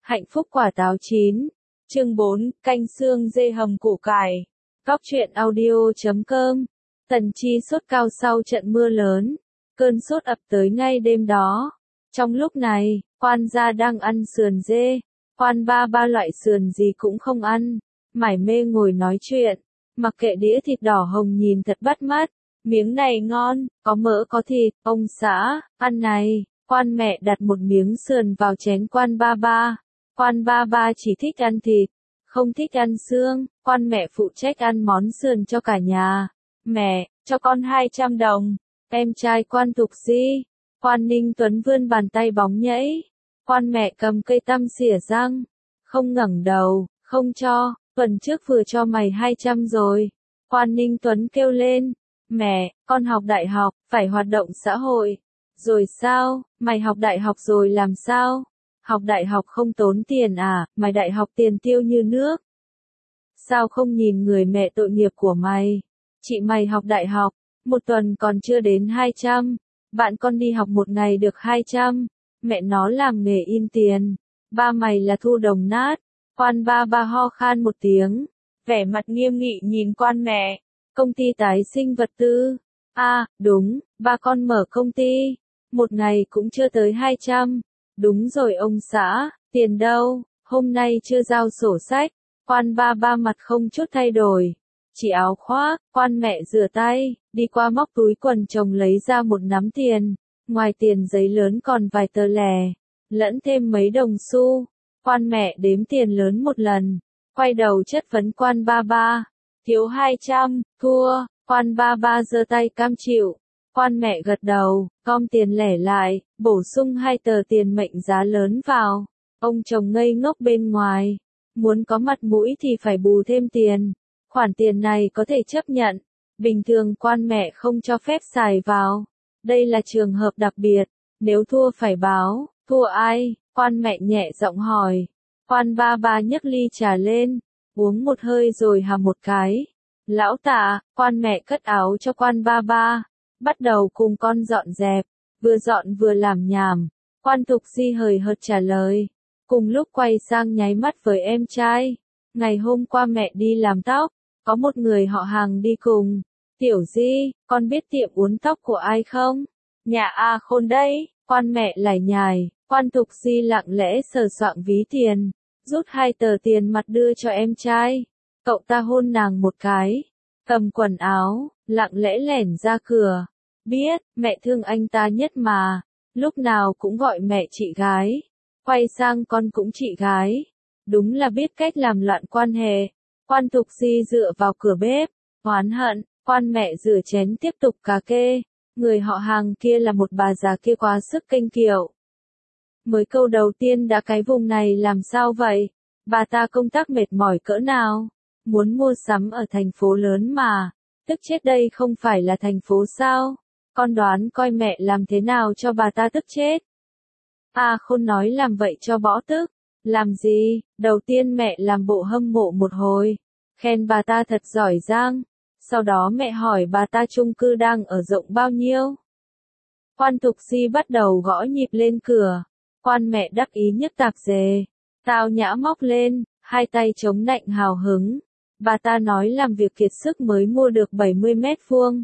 Hạnh phúc quả táo chín. Chương 4, canh xương dê hầm củ cải. Góc truyện audio.com. Tần Chi sốt cao sau trận mưa lớn. Cơn sốt ập tới ngay đêm đó. Trong lúc này, quan gia đang ăn sườn dê. Quan ba ba loại sườn gì cũng không ăn. Mải mê ngồi nói chuyện. Mặc kệ đĩa thịt đỏ hồng nhìn thật bắt mắt. Miếng này ngon, có mỡ có thịt. Ông xã, ăn này. Quan mẹ đặt một miếng sườn vào chén quan ba ba. Quan ba ba chỉ thích ăn thịt, không thích ăn xương. Quan mẹ phụ trách ăn món sườn cho cả nhà. Mẹ, cho con 200 đồng. Em trai quan Tục Di. Quan Ninh Tuấn vươn bàn tay bóng nhẫy. Quan mẹ cầm cây tăm xỉa răng. Không ngẩng đầu, không cho, tuần trước vừa cho mày 200 rồi. Quan Ninh Tuấn kêu lên. Mẹ, con học đại học, phải hoạt động xã hội. Rồi sao, mày học đại học rồi làm sao? Học đại học không tốn tiền à, mày đại học tiền tiêu như nước. Sao không nhìn người mẹ tội nghiệp của mày? Chị mày học đại học, một tuần còn chưa đến 200. Bạn con đi học một ngày được 200. Mẹ nó làm nghề in tiền. Ba mày là thu đồng nát. Quan ba ba ho khan một tiếng. Vẻ mặt nghiêm nghị nhìn quan mẹ. Công ty tái sinh vật tư. Đúng, ba con mở công ty. Một ngày cũng chưa tới 200. Đúng rồi ông xã, tiền đâu, hôm nay chưa giao sổ sách. Quan ba ba mặt không chút thay đổi. Chỉ áo khoác, quan mẹ rửa tay, đi qua móc túi quần chồng lấy ra một nắm tiền. Ngoài tiền giấy lớn còn vài tờ lẻ, lẫn thêm mấy đồng xu. Quan mẹ đếm tiền lớn một lần, quay đầu chất vấn quan ba ba. Thiếu 200, thua. Quan ba ba giơ tay cam chịu. Quan mẹ gật đầu, gom tiền lẻ lại, bổ sung 2 tờ tiền mệnh giá lớn vào. Ông chồng ngây ngốc bên ngoài. Muốn có mặt mũi thì phải bù thêm tiền. Khoản tiền này có thể chấp nhận. Bình thường quan mẹ không cho phép xài vào. Đây là trường hợp đặc biệt. Nếu thua phải báo. Thua ai? Quan mẹ nhẹ giọng hỏi. Quan ba ba nhấc ly trà lên. Uống một hơi rồi hàm một cái. Lão Tạ, quan mẹ cất áo cho quan ba ba. Bắt đầu cùng con dọn dẹp. Vừa dọn vừa làm nhảm. Quan Tục Di hời hợt trả lời. Cùng lúc quay sang nháy mắt với em trai. Ngày hôm qua mẹ đi làm tóc. Có một người họ hàng đi cùng. Tiểu Di, con biết tiệm uốn tóc của ai không? Nhà A Khôn đấy. Quan mẹ lải nhải. Quan Tục Di lặng lẽ sờ soạng ví tiền. Rút 2 tờ tiền mặt đưa cho em trai. Cậu ta hôn nàng một cái. Cầm quần áo, lặng lẽ lẻn ra cửa. Biết, mẹ thương anh ta nhất mà. Lúc nào cũng gọi mẹ chị gái. Quay sang con cũng chị gái. Đúng là biết cách làm loạn quan hệ. Quan Tục Di dựa vào cửa bếp. Oán hận, quan mẹ rửa chén tiếp tục cà kê. Người họ hàng kia là một bà già kia quá sức kênh kiệu. Mới câu đầu tiên đã cái vùng này làm sao vậy? Bà ta công tác mệt mỏi cỡ nào? Muốn mua sắm ở thành phố lớn mà. Tức chết đây không phải là thành phố sao? Con đoán coi mẹ làm thế nào cho bà ta tức chết. Khôn nói làm vậy cho bỏ tức. Làm gì? Đầu tiên mẹ làm bộ hâm mộ một hồi. Khen bà ta thật giỏi giang. Sau đó mẹ hỏi bà ta chung cư đang ở rộng bao nhiêu. Quan Tục Di bắt đầu gõ nhịp lên cửa. Quan mẹ đắc ý nhấc tạp dề. Tao nhã móc lên, 2 tay chống nạnh hào hứng. Bà ta nói làm việc kiệt sức mới mua được 70 mét vuông.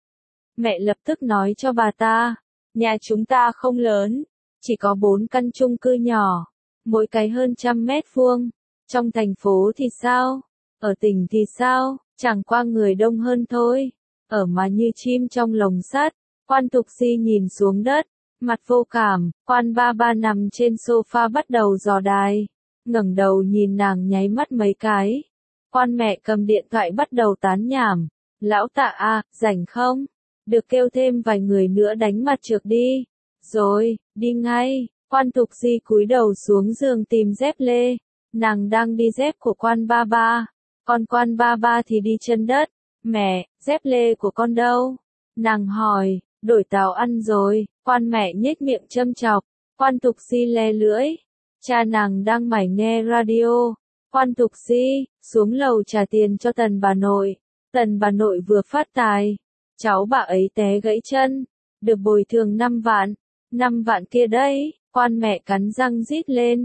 Mẹ lập tức nói cho bà ta, nhà chúng ta không lớn, chỉ có 4 căn chung cư nhỏ, mỗi cái hơn 100 mét vuông. Trong thành phố thì sao? Ở tỉnh thì sao? Chẳng qua người đông hơn thôi. Ở mà như chim trong lồng sắt. Quan Tục Di nhìn xuống đất, mặt vô cảm. Quan ba ba nằm trên sofa bắt đầu dò đài. Ngẩng đầu nhìn nàng nháy mắt mấy cái. Quan mẹ cầm điện thoại bắt đầu tán nhảm. Lão Tạ rảnh không? Được kêu thêm vài người nữa đánh mặt trược đi. Rồi, đi ngay. Quan Tục Di cúi đầu xuống giường tìm dép lê. Nàng đang đi dép của quan ba ba. Còn quan ba ba thì đi chân đất. Mẹ, dép lê của con đâu? Nàng hỏi, đổi táo ăn rồi. Quan mẹ nhếch miệng châm chọc. Quan Tục Di le lưỡi. Cha nàng đang mải nghe radio. Quan Tục Di, xuống lầu trả tiền cho Tần bà nội. Tần bà nội vừa phát tài. Cháu bà ấy té gãy chân. Được bồi thường 5 vạn. 5 vạn kia đấy. Quan mẹ cắn răng rít lên.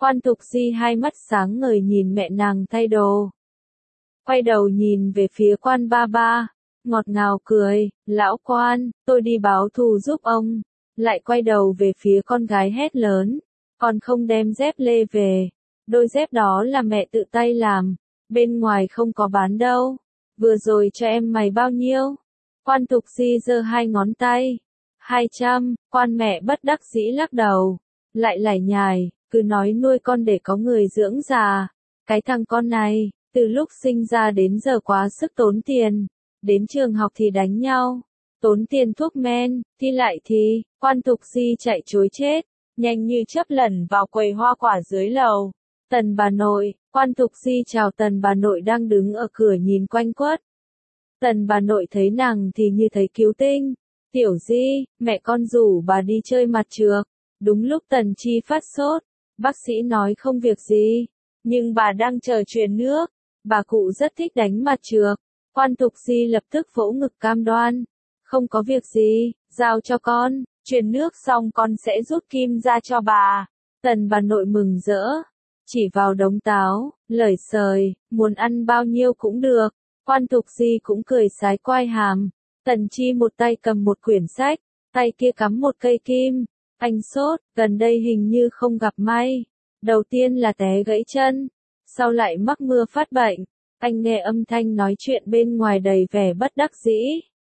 Quan Thục Di hai mắt sáng ngời nhìn mẹ nàng thay đồ. Quay đầu nhìn về phía Quan ba ba, ngọt ngào cười, lão Quan, tôi đi báo thù giúp ông. Lại quay đầu về phía con gái hét lớn, con không đem dép lê về. Đôi dép đó là mẹ tự tay làm, bên ngoài không có bán đâu. Vừa rồi cho em mày bao nhiêu? Quan Thục Di giơ hai ngón tay. 200, Quan mẹ bất đắc dĩ lắc đầu. Lại lải nhải, cứ nói nuôi con để có người dưỡng già. Cái thằng con này, từ lúc sinh ra đến giờ quá sức tốn tiền. Đến trường học thì đánh nhau, tốn tiền thuốc men, thi lại thì, Quan Thục Di chạy trối chết, nhanh như chớp lẩn vào quầy hoa quả dưới lầu. Tần bà nội, Quan Thục Di chào Tần bà nội đang đứng ở cửa nhìn quanh quất. Tần bà nội thấy nàng thì như thấy cứu tinh. Tiểu Di, mẹ con rủ bà đi chơi mặt trược. Đúng lúc Tần Chi phát sốt, bác sĩ nói không việc gì, nhưng bà đang chờ truyền nước. Bà cụ rất thích đánh mặt trược. Quan Thục Di lập tức vỗ ngực cam đoan. Không có việc gì, giao cho con, truyền nước xong con sẽ rút kim ra cho bà. Tần bà nội mừng rỡ, chỉ vào đống táo, lời sời, muốn ăn bao nhiêu cũng được. Quan Thục Di cũng cười sái quai hàm. Tần Chi một tay cầm một quyển sách, tay kia cắm một cây kim. Anh sốt, gần đây hình như không gặp may. Đầu tiên là té gãy chân, sau lại mắc mưa phát bệnh. Anh nghe âm thanh nói chuyện bên ngoài đầy vẻ bất đắc dĩ.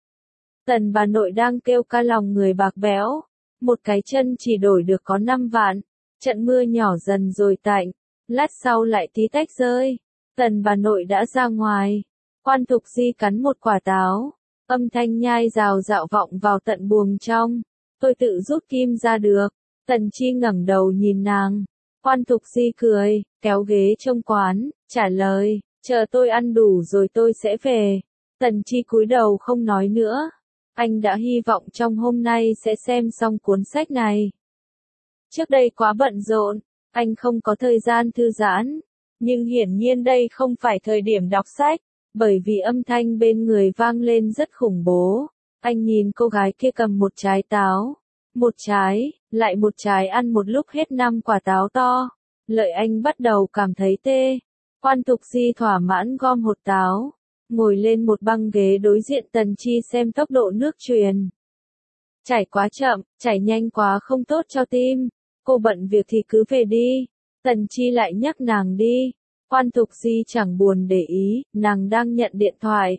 Tần bà nội đang kêu ca lòng người bạc béo. Một cái chân chỉ đổi được có 5 vạn. Trận mưa nhỏ dần rồi tạnh. Lát sau lại tí tách rơi. Tần bà nội đã ra ngoài. Quan Thục Di cắn một quả táo. Âm thanh nhai rào rạo vọng vào tận buồng trong. Tôi tự rút kim ra được. Tần Chi ngẩng đầu nhìn nàng. Quan Thục Di cười, kéo ghế trong quán, trả lời. Chờ tôi ăn đủ rồi tôi sẽ về. Tần Chi cúi đầu không nói nữa. Anh đã hy vọng trong hôm nay sẽ xem xong cuốn sách này. Trước đây quá bận rộn, anh không có thời gian thư giãn. Nhưng hiển nhiên đây không phải thời điểm đọc sách, bởi vì âm thanh bên người vang lên rất khủng bố. Anh nhìn cô gái kia cầm một trái táo. Một trái, lại một trái ăn một lúc hết 5 quả táo to. Lợi anh bắt đầu cảm thấy tê. Quan Thục Di thỏa mãn gom hột táo, ngồi lên một băng ghế đối diện Tần Chi xem tốc độ nước truyền. Chảy quá chậm, chảy nhanh quá không tốt cho tim. Cô bận việc thì cứ về đi. Tần Chi lại nhắc nàng đi. Quan Thục Di chẳng buồn để ý, nàng đang nhận điện thoại.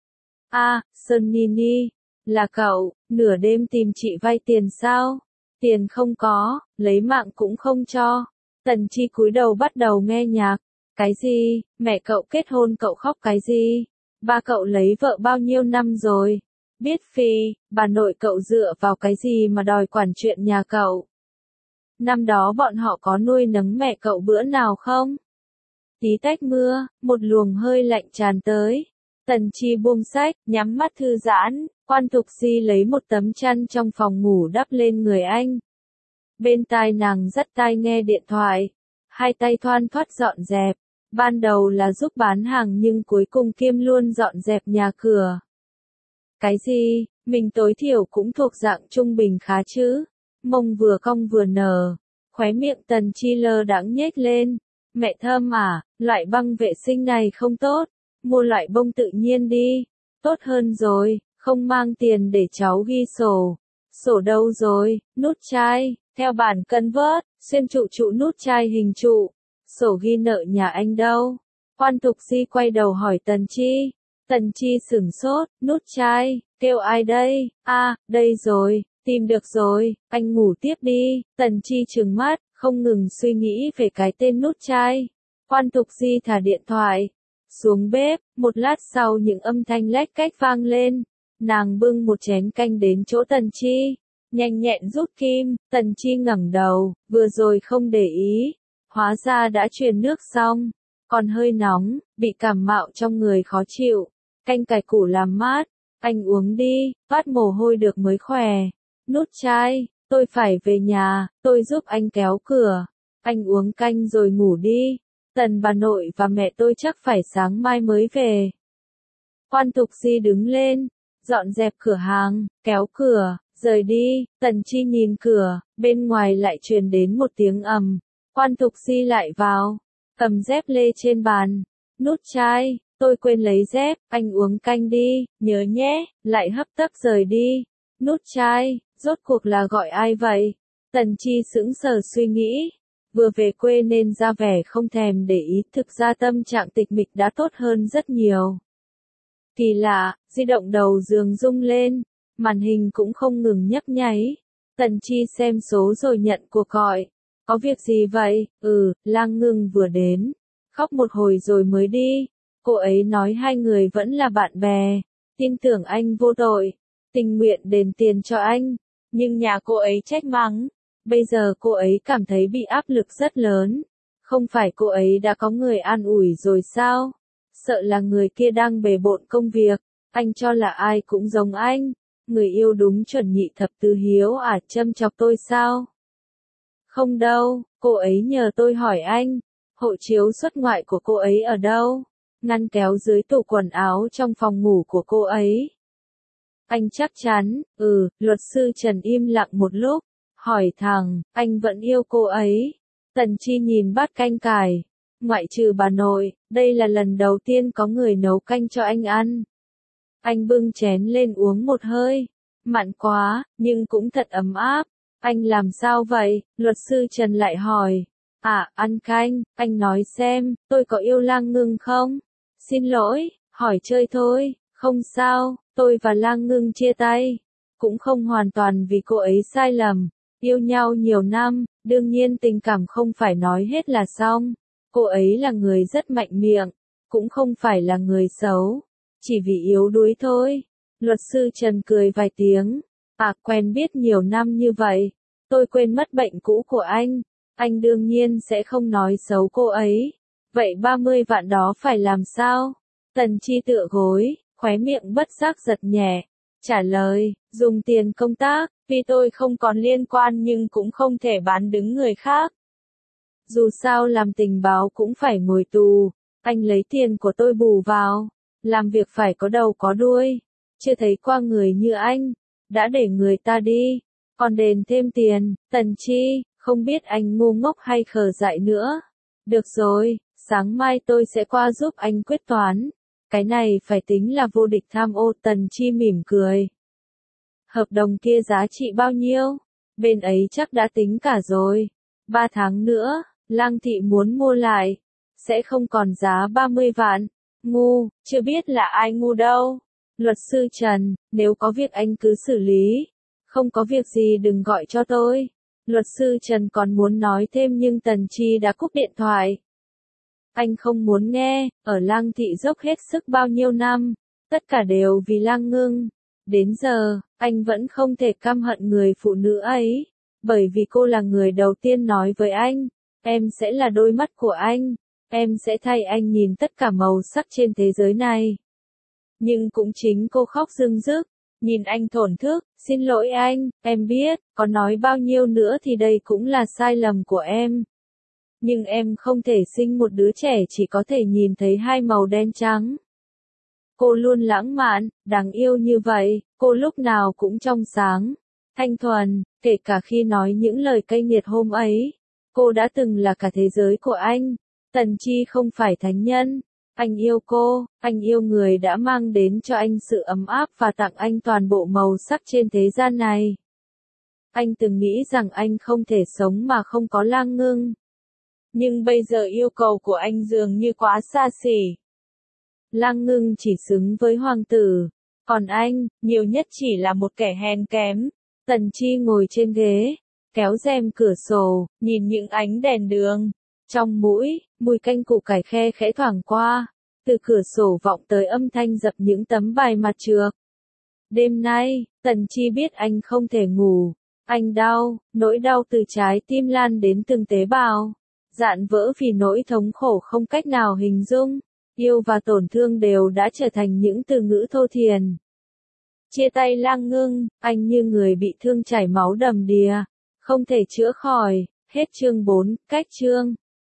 Sơn Nini, là cậu, nửa đêm tìm chị vay tiền sao? Tiền không có, lấy mạng cũng không cho. Tần Chi cúi đầu bắt đầu nghe nhạc. Cái gì, mẹ cậu kết hôn cậu khóc cái gì? Ba cậu lấy vợ bao nhiêu năm rồi? Biết phi, bà nội cậu dựa vào cái gì mà đòi quản chuyện nhà cậu? Năm đó bọn họ có nuôi nấng mẹ cậu bữa nào không? Tí tách mưa, một luồng hơi lạnh tràn tới. Tần Chi buông sách, nhắm mắt thư giãn. Quan Thục Di lấy một tấm chăn trong phòng ngủ đắp lên người anh. Bên tai nàng dắt tai nghe điện thoại. Hai tay thoăn thoắt dọn dẹp. Ban đầu là giúp bán hàng nhưng cuối cùng kiêm luôn dọn dẹp nhà cửa. Cái gì, mình tối thiểu cũng thuộc dạng trung bình khá chứ. Mông vừa cong vừa nở. Khóe miệng Tần Chi lơ đãng nhếch lên. Mẹ Thơm à, loại băng vệ sinh này không tốt. Mua loại bông tự nhiên đi. Tốt hơn rồi, không mang tiền để cháu ghi sổ. Sổ đâu rồi, nút chai, theo bản cân vớt, xuyên trụ nút chai hình trụ. Sổ ghi nợ nhà anh đâu? Quan Thục Di quay đầu hỏi Tần Chi. Tần Chi sửng sốt, nút chai, kêu ai đây? Đây rồi, tìm được rồi, anh ngủ tiếp đi. Tần Chi trừng mắt, không ngừng suy nghĩ về cái tên nút chai. Quan Thục Di thả điện thoại xuống bếp, một lát sau những âm thanh lách cách vang lên. Nàng bưng một chén canh đến chỗ Tần Chi, nhanh nhẹn rút kim. Tần Chi ngẩng đầu, vừa rồi không để ý, hóa ra đã truyền nước xong, còn hơi nóng, bị cảm mạo trong người khó chịu. Canh cải củ làm mát, anh uống đi, toát mồ hôi được mới khỏe. Nút chai, tôi phải về nhà, tôi giúp anh kéo cửa. Anh uống canh rồi ngủ đi. Tần bà nội và mẹ tôi chắc phải sáng mai mới về. Quan Thục Di đứng lên, dọn dẹp cửa hàng, kéo cửa, rời đi. Tần Chi nhìn cửa, bên ngoài lại truyền đến một tiếng ầm. Quan Thục Di lại vào, cầm dép lê trên bàn. Nút chai, tôi quên lấy dép, anh uống canh đi, nhớ nhé, lại hấp tấp rời đi. Nút chai, rốt cuộc là gọi ai vậy? Tần Chi sững sờ suy nghĩ. Vừa về quê nên ra vẻ không thèm để ý, thực ra tâm trạng tịch mịch đã tốt hơn rất nhiều. Kỳ lạ, di động đầu giường rung lên, màn hình cũng không ngừng nhấp nháy. Tần Chi xem số rồi nhận cuộc gọi. Có việc gì vậy? Lang Ngưng vừa đến. Khóc một hồi rồi mới đi. Cô ấy nói hai người vẫn là bạn bè. Tin tưởng anh vô tội. Tình nguyện đền tiền cho anh. Nhưng nhà cô ấy trách mắng. Bây giờ cô ấy cảm thấy bị áp lực rất lớn. Không phải cô ấy đã có người an ủi rồi sao? Sợ là người kia đang bề bộn công việc. Anh cho là ai cũng giống anh. Người yêu đúng chuẩn nhị thập tứ hiếu à, châm chọc tôi sao? Không đâu, cô ấy nhờ tôi hỏi anh. Hộ chiếu xuất ngoại của cô ấy ở đâu? Ngăn kéo dưới tủ quần áo trong phòng ngủ của cô ấy. Anh chắc chắn, luật sư Trần im lặng một lúc. Hỏi thẳng, anh vẫn yêu cô ấy. Tần Chi nhìn bát canh cải. Ngoại trừ bà nội, đây là lần đầu tiên có người nấu canh cho anh ăn. Anh bưng chén lên uống một hơi. Mặn quá, nhưng cũng thật ấm áp. Anh làm sao vậy? Luật sư Trần lại hỏi. Ăn canh, anh nói xem, tôi có yêu Lang Ngưng không? Xin lỗi, hỏi chơi thôi, không sao, tôi và Lang Ngưng chia tay. Cũng không hoàn toàn vì cô ấy sai lầm. Yêu nhau nhiều năm, đương nhiên tình cảm không phải nói hết là xong. Cô ấy là người rất mạnh miệng, cũng không phải là người xấu. Chỉ vì yếu đuối thôi. Luật sư Trần cười vài tiếng. Quen biết nhiều năm như vậy. Tôi quên mất bệnh cũ của anh. Anh đương nhiên sẽ không nói xấu cô ấy. Vậy 30 vạn đó phải làm sao? Tần Chi tựa gối, khóe miệng bất giác giật nhẹ. Trả lời, dùng tiền công tác, vì tôi không còn liên quan nhưng cũng không thể bán đứng người khác. Dù sao làm tình báo cũng phải ngồi tù. Anh lấy tiền của tôi bù vào. Làm việc phải có đầu có đuôi. Chưa thấy qua người như anh. Đã để người ta đi. Còn đền thêm tiền. Tần Chi, không biết anh ngu ngốc hay khờ dại nữa. Được rồi, sáng mai tôi sẽ qua giúp anh quyết toán. Cái này phải tính là vô địch tham ô. Tần Chi mỉm cười. Hợp đồng kia giá trị bao nhiêu? Bên ấy chắc đã tính cả rồi. 3 tháng nữa, Lang thị muốn mua lại. Sẽ không còn giá 30 vạn. Ngu, chưa biết là ai ngu đâu. Luật sư Trần, nếu có việc anh cứ xử lý. Không có việc gì đừng gọi cho tôi. Luật sư Trần còn muốn nói thêm nhưng Tần Chi đã cúp điện thoại. Anh không muốn nghe, ở Lang thị dốc hết sức bao nhiêu năm. Tất cả đều vì Lang Ngưng. Đến giờ, anh vẫn không thể căm hận người phụ nữ ấy. Bởi vì cô là người đầu tiên nói với anh. Em sẽ là đôi mắt của anh. Em sẽ thay anh nhìn tất cả màu sắc trên thế giới này. Nhưng cũng chính cô khóc rưng rức. Nhìn anh thổn thức, xin lỗi anh, em biết, có nói bao nhiêu nữa thì đây cũng là sai lầm của em. Nhưng em không thể sinh một đứa trẻ chỉ có thể nhìn thấy hai màu đen trắng. Cô luôn lãng mạn, đáng yêu như vậy, cô lúc nào cũng trong sáng, thanh thuần, kể cả khi nói những lời cay nghiệt hôm ấy. Cô đã từng là cả thế giới của anh. Tần Chi không phải thánh nhân. Anh yêu cô, anh yêu người đã mang đến cho anh sự ấm áp và tặng anh toàn bộ màu sắc trên thế gian này. Anh từng nghĩ rằng anh không thể sống mà không có Lang Ngưng. Nhưng bây giờ yêu cầu của anh dường như quá xa xỉ. Lang Ngưng chỉ xứng với hoàng tử. Còn anh, nhiều nhất chỉ là một kẻ hèn kém. Tần Chi ngồi trên ghế, kéo rèm cửa sổ, nhìn những ánh đèn đường. Trong mũi, mùi canh củ cải khe khẽ thoảng qua. Từ cửa sổ vọng tới âm thanh dập những tấm bài mặt trược. Đêm nay, Tần Chi biết anh không thể ngủ. Anh đau, nỗi đau từ trái tim lan đến từng tế bào. Dạn vỡ vì nỗi thống khổ không cách nào hình dung. Yêu và tổn thương đều đã trở thành những từ ngữ thô thiển. Chia tay Lang Ngưng, anh như người bị thương chảy máu đầm đìa. Không thể chữa khỏi. Hết chương 4, cách chương.